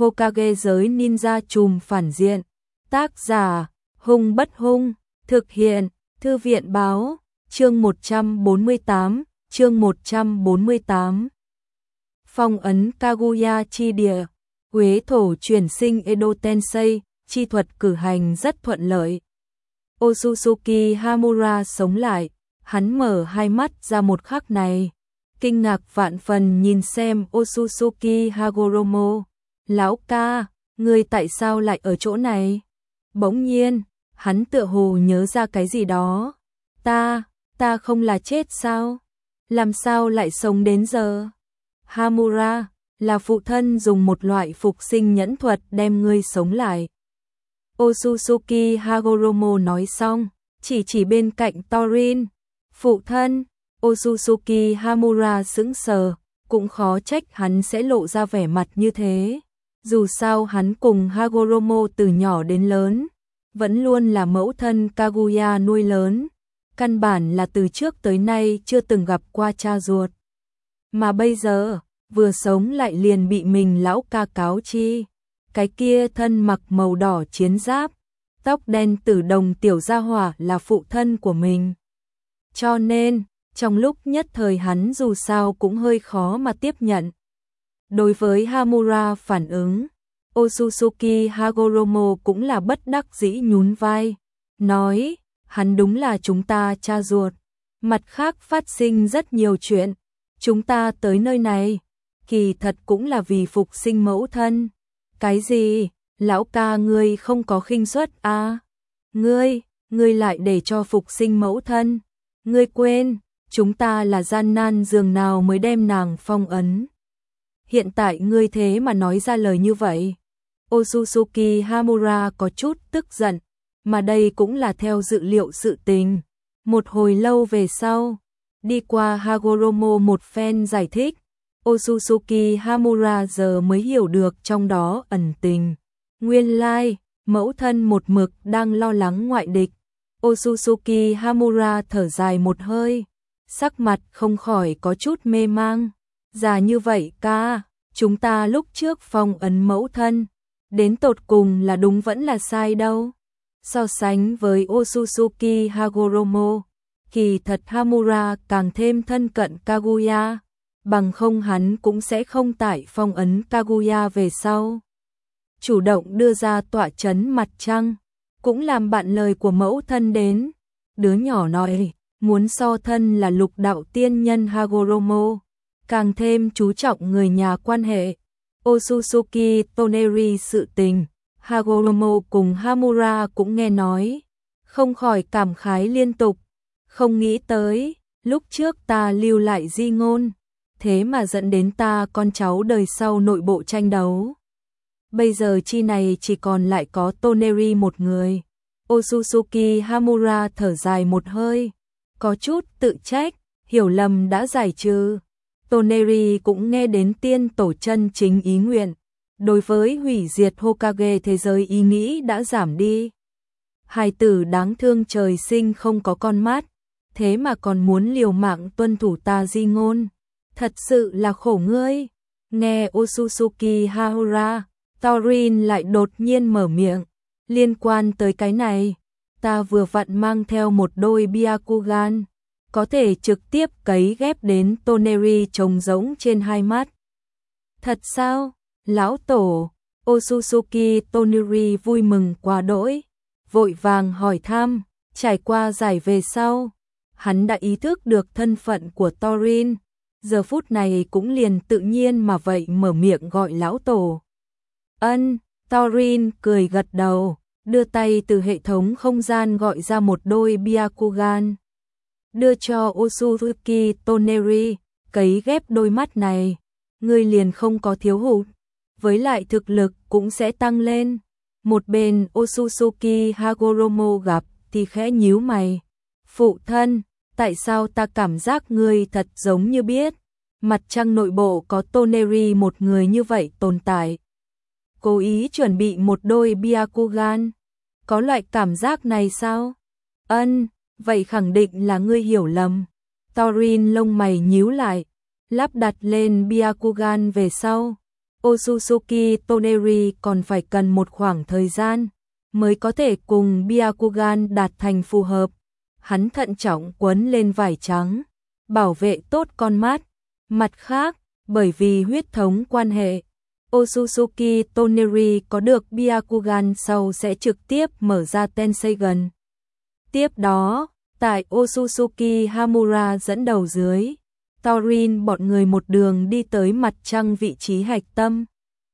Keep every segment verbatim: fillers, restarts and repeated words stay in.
Hokage giới ninja trùm phản diện. Tác giả, Hung Bất Hung, thực hiện, Thư viện báo, chương một trăm bốn mươi tám, chương một trăm bốn mươi tám. Phong ấn Kaguya chi địa, Quế thổ chuyển sinh Edo Tensei, chi thuật cử hành rất thuận lợi. Otsutsuki Hamura sống lại, hắn mở hai mắt ra một khắc này, kinh ngạc vạn phần nhìn xem Otsutsuki Hagoromo. Lão ca, ngươi tại sao lại ở chỗ này? Bỗng nhiên, hắn tựa hồ nhớ ra cái gì đó. Ta, ta không là chết sao? Làm sao lại sống đến giờ? Hamura, là phụ thân dùng một loại phục sinh nhẫn thuật đem ngươi sống lại. Otsutsuki Hagoromo nói xong, chỉ chỉ bên cạnh Torin. Phụ thân, Otsutsuki Hamura sững sờ, cũng khó trách hắn sẽ lộ ra vẻ mặt như thế. Dù sao hắn cùng Hagoromo từ nhỏ đến lớn, vẫn luôn là mẫu thân Kaguya nuôi lớn, căn bản là từ trước tới nay chưa từng gặp qua cha ruột. Mà bây giờ, vừa sống lại liền bị mình lão ca cáo chi, cái kia thân mặc màu đỏ chiến giáp, tóc đen tử đồng tiểu gia hỏa là phụ thân của mình. Cho nên, trong lúc nhất thời hắn dù sao cũng hơi khó mà tiếp nhận. Đối với Hamura phản ứng, Otsutsuki Hagoromo cũng là bất đắc dĩ nhún vai, nói, hắn đúng là chúng ta cha ruột. Mặt khác phát sinh rất nhiều chuyện, chúng ta tới nơi này, kỳ thật cũng là vì phục sinh mẫu thân. Cái gì? Lão ca ngươi không có khinh suất à? Ngươi, ngươi lại để cho phục sinh mẫu thân. Ngươi quên, chúng ta là gian nan dường nào mới đem nàng phong ấn. Hiện tại ngươi thế mà nói ra lời như vậy. Otsutsuki Hamura có chút tức giận, mà đây cũng là theo dự liệu sự tình. Một hồi lâu về sau, đi qua Hagoromo một phen giải thích, Otsutsuki Hamura giờ mới hiểu được trong đó ẩn tình. Nguyên lai, mẫu thân một mực đang lo lắng ngoại địch. Otsutsuki Hamura thở dài một hơi, sắc mặt không khỏi có chút mê mang. Già như vậy ca, chúng ta lúc trước phong ấn mẫu thân, đến tột cùng là đúng vẫn là sai đâu. So sánh với Otsutsuki Hagoromo, kỳ thật Hamura càng thêm thân cận Kaguya, bằng không hắn cũng sẽ không tải phong ấn Kaguya về sau. Chủ động đưa ra tọa chấn mặt trăng, cũng làm bạn lời của mẫu thân đến. Đứa nhỏ nói, muốn so thân là lục đạo tiên nhân Hagoromo, càng thêm chú trọng người nhà quan hệ. Otsutsuki Toneri sự tình, Hagoromo cùng Hamura cũng nghe nói, không khỏi cảm khái liên tục. Không nghĩ tới, lúc trước ta lưu lại di ngôn, thế mà dẫn đến ta con cháu đời sau nội bộ tranh đấu. Bây giờ chi này chỉ còn lại có Toneri một người. Otsutsuki Hamura thở dài một hơi, có chút tự trách, hiểu lầm đã giải trừ. Toneri cũng nghe đến tiên tổ chân chính ý nguyện, đối với hủy diệt Hokage thế giới ý nghĩ đã giảm đi. Hài tử đáng thương trời sinh không có con mắt, thế mà còn muốn liều mạng tuân thủ ta di ngôn, thật sự là khổ ngươi. Nghe Otsutsuki Hamura, Torin lại đột nhiên mở miệng, liên quan tới cái này, ta vừa vặn mang theo một đôi Byakugan, có thể trực tiếp cấy ghép đến Toneri trống rỗng trên hai mắt. Thật sao? Lão tổ, Otsutsuki Toneri vui mừng quá đỗi, vội vàng hỏi thăm. Trải qua giải về sau, hắn đã ý thức được thân phận của Torin, giờ phút này cũng liền tự nhiên mà vậy mở miệng gọi lão tổ. Ân, Torin cười gật đầu, đưa tay từ hệ thống không gian gọi ra một đôi Byakugan, đưa cho Otsutsuki Toneri, cấy ghép đôi mắt này, ngươi liền không có thiếu hụt, với lại thực lực cũng sẽ tăng lên. Một bên Otsutsuki Hagoromo gặp thì khẽ nhíu mày. Phụ thân, tại sao ta cảm giác ngươi thật giống như biết, mặt trăng nội bộ có Toneri một người như vậy tồn tại. Cố ý chuẩn bị một đôi Byakugan, có loại cảm giác này sao? Ân, vậy khẳng định là ngươi hiểu lầm. Torin lông mày nhíu lại, lắp đặt lên Byakugan về sau, Otsutsuki Toneri còn phải cần một khoảng thời gian mới có thể cùng Byakugan đạt thành phù hợp. Hắn thận trọng quấn lên vải trắng, bảo vệ tốt con mắt. Mặt khác, bởi vì huyết thống quan hệ, Otsutsuki Toneri có được Byakugan sau sẽ trực tiếp mở ra Tenseigan. Tiếp đó, tại Otsutsuki Hamura dẫn đầu dưới, Torin bọn người một đường đi tới mặt trăng vị trí hạch tâm.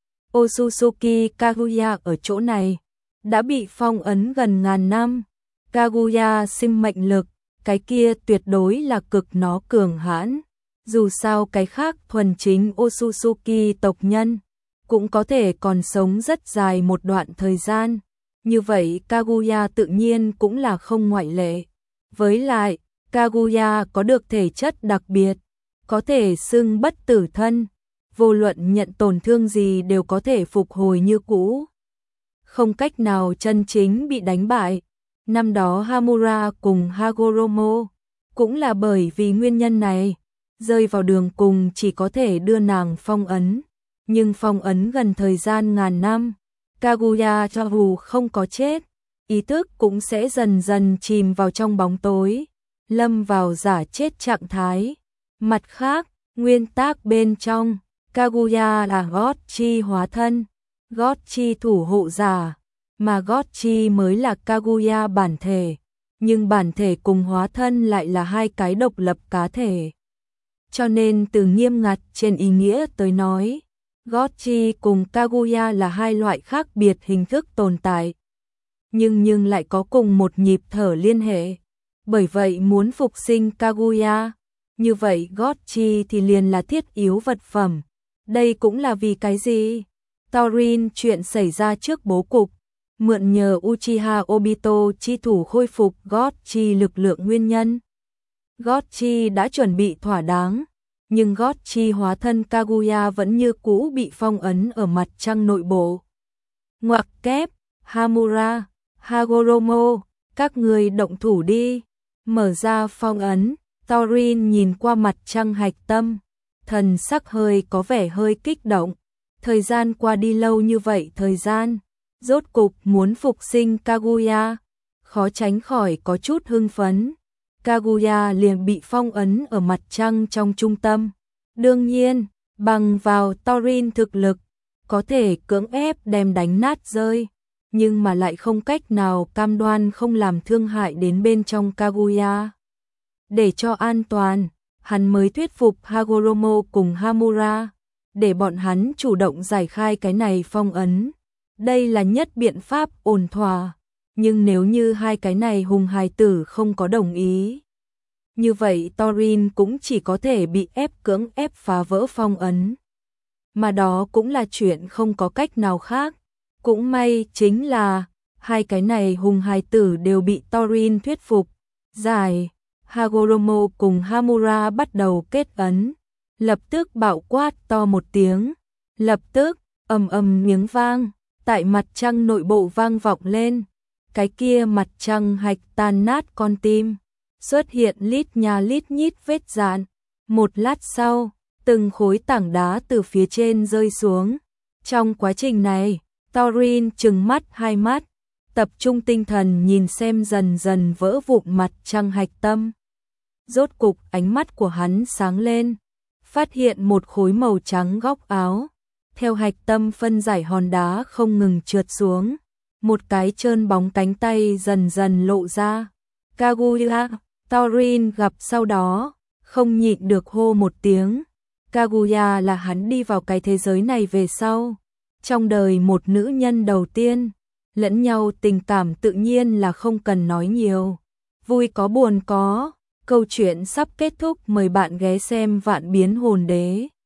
Otsutsuki Kaguya ở chỗ này đã bị phong ấn gần ngàn năm. Kaguya sinh mệnh lực, cái kia tuyệt đối là cực nó cường hãn. Dù sao cái khác thuần chính Otsutsuki tộc nhân cũng có thể còn sống rất dài một đoạn thời gian. Như vậy Kaguya tự nhiên cũng là không ngoại lệ. Với lại, Kaguya có được thể chất đặc biệt, có thể xưng bất tử thân, vô luận nhận tổn thương gì đều có thể phục hồi như cũ. Không cách nào chân chính bị đánh bại. Năm đó Hamura cùng Hagoromo cũng là bởi vì nguyên nhân này, rơi vào đường cùng chỉ có thể đưa nàng phong ấn. Nhưng phong ấn gần thời gian ngàn năm, Kaguya cho dù không có chết, ý thức cũng sẽ dần dần chìm vào trong bóng tối, lâm vào giả chết trạng thái. Mặt khác, nguyên tắc bên trong, Kaguya là Gotchi hóa thân, Gotchi thủ hộ giả, mà Gotchi mới là Kaguya bản thể, nhưng bản thể cùng hóa thân lại là hai cái độc lập cá thể. Cho nên từ nghiêm ngặt trên ý nghĩa tới nói, Gotchi cùng Kaguya là hai loại khác biệt hình thức tồn tại, nhưng nhưng lại có cùng một nhịp thở liên hệ. Bởi vậy muốn phục sinh Kaguya, như vậy Gotchi thì liền là thiết yếu vật phẩm. Đây cũng là vì cái gì? Torin chuyện xảy ra trước bố cục, mượn nhờ Uchiha Obito chi thủ khôi phục Gotchi lực lượng nguyên nhân. Gotchi đã chuẩn bị thỏa đáng, nhưng Gotchi hóa thân Kaguya vẫn như cũ bị phong ấn ở mặt trăng nội bộ. Ngoặc kép, Hamura, Hagoromo, các người động thủ đi. Mở ra phong ấn, Torin nhìn qua mặt trăng hạch tâm, thần sắc hơi có vẻ hơi kích động. Thời gian qua đi lâu như vậy thời gian, rốt cục muốn phục sinh Kaguya, khó tránh khỏi có chút hưng phấn. Kaguya liền bị phong ấn ở mặt trăng trong trung tâm. Đương nhiên, bằng vào Torin thực lực, có thể cưỡng ép đem đánh nát rơi, nhưng mà lại không cách nào cam đoan không làm thương hại đến bên trong Kaguya. Để cho an toàn, hắn mới thuyết phục Hagoromo cùng Hamura, để bọn hắn chủ động giải khai cái này phong ấn. Đây là nhất biện pháp ổn thỏa, nhưng nếu như hai cái này hùng hài tử không có đồng ý, như vậy Torin cũng chỉ có thể bị ép cưỡng ép phá vỡ phong ấn. Mà đó cũng là chuyện không có cách nào khác. Cũng may chính là hai cái này hùng hài tử đều bị Torin thuyết phục. Giải, Hagoromo cùng Hamura bắt đầu kết ấn, lập tức bạo quát to một tiếng, lập tức ầm ầm miếng vang tại mặt trăng nội bộ vang vọng lên. Cái kia mặt trăng hạch tan nát con tim, xuất hiện lít nha lít nhít vết dạn. Một lát sau, từng khối tảng đá từ phía trên rơi xuống. Trong quá trình này, Torin trừng mắt hai mắt, tập trung tinh thần nhìn xem dần dần vỡ vụn mặt trăng hạch tâm. Rốt cục ánh mắt của hắn sáng lên, phát hiện một khối màu trắng góc áo. Theo hạch tâm phân giải hòn đá không ngừng trượt xuống, một cái trơn bóng cánh tay dần dần lộ ra. Kaguya, Torin gặp sau đó, không nhịn được hô một tiếng. Kaguya là hắn đi vào cái thế giới này về sau, trong đời một nữ nhân đầu tiên, lẫn nhau tình cảm tự nhiên là không cần nói nhiều. Vui có buồn có, câu chuyện sắp kết thúc, mời bạn ghé xem Vạn Biến Hồn Đế.